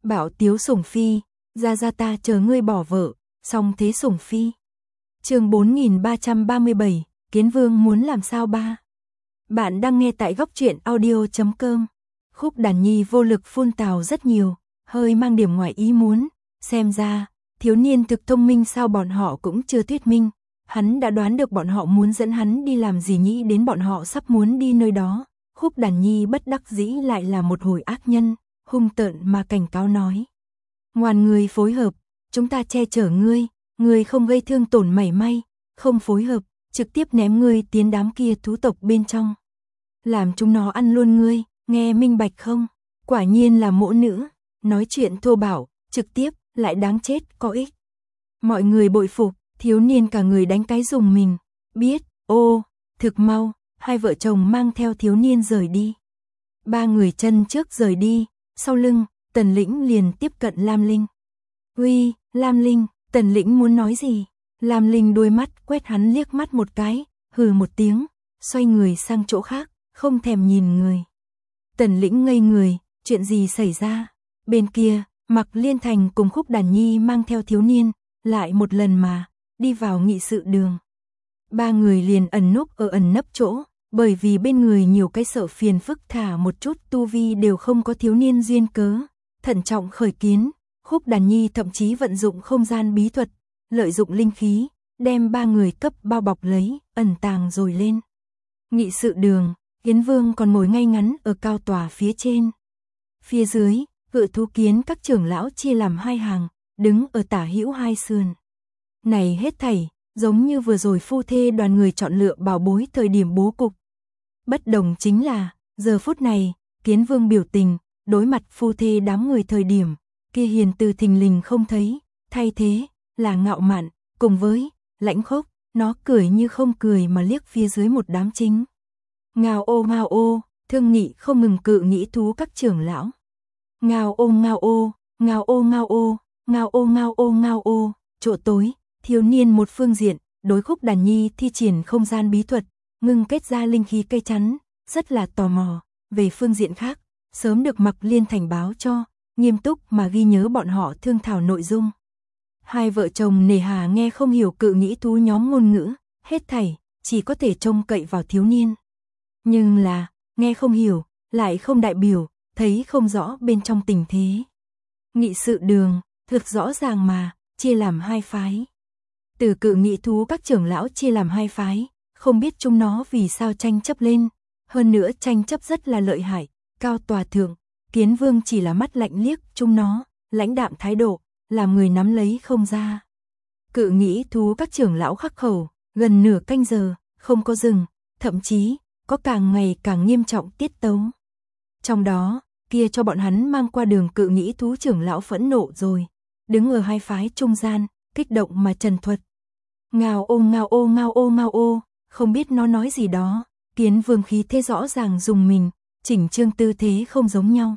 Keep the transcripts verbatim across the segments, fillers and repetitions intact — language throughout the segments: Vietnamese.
Bảo Tiếu Sủng Phi, ra ra ta chờ ngươi bỏ vợ, xong thế Sủng Phi. Chương bốn nghìn ba trăm ba mươi bảy, Kiến Vương muốn làm sao ba? Bạn đang nghe tại góc truyện audio chấm com. Khúc Đàn Nhi vô lực phun tào rất nhiều, hơi mang điểm ngoài ý muốn, xem ra, thiếu niên thực thông minh sao bọn họ cũng chưa thuyết minh. Hắn đã đoán được bọn họ muốn dẫn hắn đi làm gì, nghĩ đến bọn họ sắp muốn đi nơi đó. Khúc Đàn Nhi bất đắc dĩ lại là một hồi ác nhân, hung tợn mà cảnh cáo nói. Ngoan người phối hợp, chúng ta che chở ngươi, ngươi không gây thương tổn mảy may, không phối hợp, trực tiếp ném ngươi tiến đám kia thú tộc bên trong. Làm chúng nó ăn luôn ngươi, nghe minh bạch không? Quả nhiên là mỗ nữ, nói chuyện thô bạo, trực tiếp, lại đáng chết, có ích. Mọi người bội phục, thiếu niên cả người đánh cái dùng mình, biết, ô, thực mau, hai vợ chồng mang theo thiếu niên rời đi. Ba người chân trước rời đi, sau lưng, Tần Lĩnh liền tiếp cận Lam Linh. Uy, Lam Linh, Tần Lĩnh muốn nói gì? Lam Linh đôi mắt quét hắn liếc mắt một cái, hừ một tiếng, xoay người sang chỗ khác, không thèm nhìn người. Tần Lĩnh ngây người, chuyện gì xảy ra? Bên kia, Mạc Liên Thành cùng Khúc Đàn Nhi mang theo thiếu niên, lại một lần mà, đi vào nghị sự đường. Ba người liền ẩn núp ở ẩn nấp chỗ, bởi vì bên người nhiều cái sợ phiền phức, thả một chút tu vi đều không có thiếu niên duyên cớ, thận trọng khởi kiến. Khúc Đàn Nhi thậm chí vận dụng không gian bí thuật, lợi dụng linh khí, đem ba người cấp bao bọc lấy, ẩn tàng rồi lên. Nghị sự đường, Kiến Vương còn ngồi ngay ngắn ở cao tòa phía trên. Phía dưới, Ngự Thú Kiến các trưởng lão chia làm hai hàng, đứng ở tả hữu hai sườn. Này hết thảy, giống như vừa rồi phu thê đoàn người chọn lựa bảo bối thời điểm bố cục. Bất đồng chính là, giờ phút này, Kiến Vương biểu tình, đối mặt phu thê đám người thời điểm, kia hiền từ thình lình không thấy, thay thế, là ngạo mạn, cùng với, lãnh khốc, nó cười như không cười mà liếc phía dưới một đám chính. Ngao ô ngao ô, thương nghị không ngừng cự nghĩ thú các trưởng lão. Ngao ô ngao ô, ngao ô ngao ô, ngao ô ngao ô ngao ô, chỗ tối, thiếu niên một phương diện, đối Khúc Đàn Nhi thi triển không gian bí thuật, ngưng kết ra linh khí cây chắn, rất là tò mò. Về phương diện khác, sớm được Mạc Liên Thành báo cho, nghiêm túc mà ghi nhớ bọn họ thương thảo nội dung. Hai vợ chồng nề hà nghe không hiểu cự nghĩ thú nhóm ngôn ngữ, hết thảy, chỉ có thể trông cậy vào thiếu niên. Nhưng là, nghe không hiểu, lại không đại biểu, thấy không rõ bên trong tình thế. Nghị sự đường, thực rõ ràng mà, chia làm hai phái. Từ cự nghị thú các trưởng lão chia làm hai phái, không biết chúng nó vì sao tranh chấp lên, hơn nữa tranh chấp rất là lợi hại, cao tòa thượng, Kiến Vương chỉ là mắt lạnh liếc chúng nó, lãnh đạm thái độ, làm người nắm lấy không ra. Cự nghĩ thú các trưởng lão khắc khẩu, gần nửa canh giờ, không có dừng, thậm chí, có càng ngày càng nghiêm trọng tiết tấu. Trong đó, kia cho bọn hắn mang qua đường cự nghĩ thú trưởng lão phẫn nộ rồi, đứng ở hai phái trung gian, kích động mà trần thuật. Ngao ô ngao ô ngao ô ngao ô, không biết nó nói gì đó, Kiến Vương khí thế rõ ràng dùng mình, chỉnh chương tư thế không giống nhau.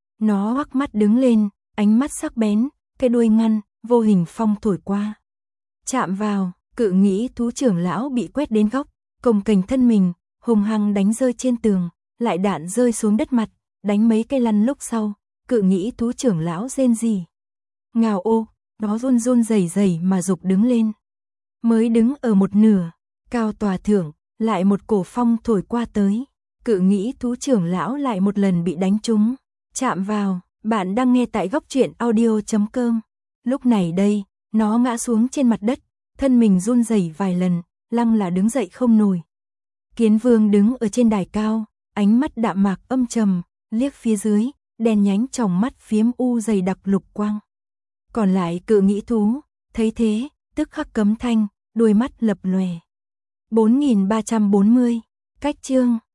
Nó hoắc mắt đứng lên, ánh mắt sắc bén, cái đuôi ngăn, vô hình phong thổi qua. Chạm vào, cự nghĩ thú trưởng lão bị quét đến góc, cồng kềnh thân mình, hùng hăng đánh rơi trên tường, lại đạn rơi xuống đất mặt, đánh mấy cây lăn lúc sau, cự nghĩ thú trưởng lão rên rỉ. Ngao ô, nó run run rẩy rẩy mà dục đứng lên. Mới đứng ở một nửa, cao tòa thượng, lại một cổ phong thổi qua tới, cự nghĩ thú trưởng lão lại một lần bị đánh trúng. Chạm vào, bạn đang nghe tại góc truyện audio chấm com. Lúc này đây, nó ngã xuống trên mặt đất, thân mình run rẩy vài lần, lăng là đứng dậy không nổi. Kiến Vương đứng ở trên đài cao, ánh mắt đạm mạc âm trầm, liếc phía dưới, đen nhánh tròng mắt phiếm u dày đặc lục quang. Còn lại cự nghĩ thú, thấy thế, tức khắc cấm thanh, đôi mắt lập lòe. bốn nghìn ba trăm bốn mươi, cách chương.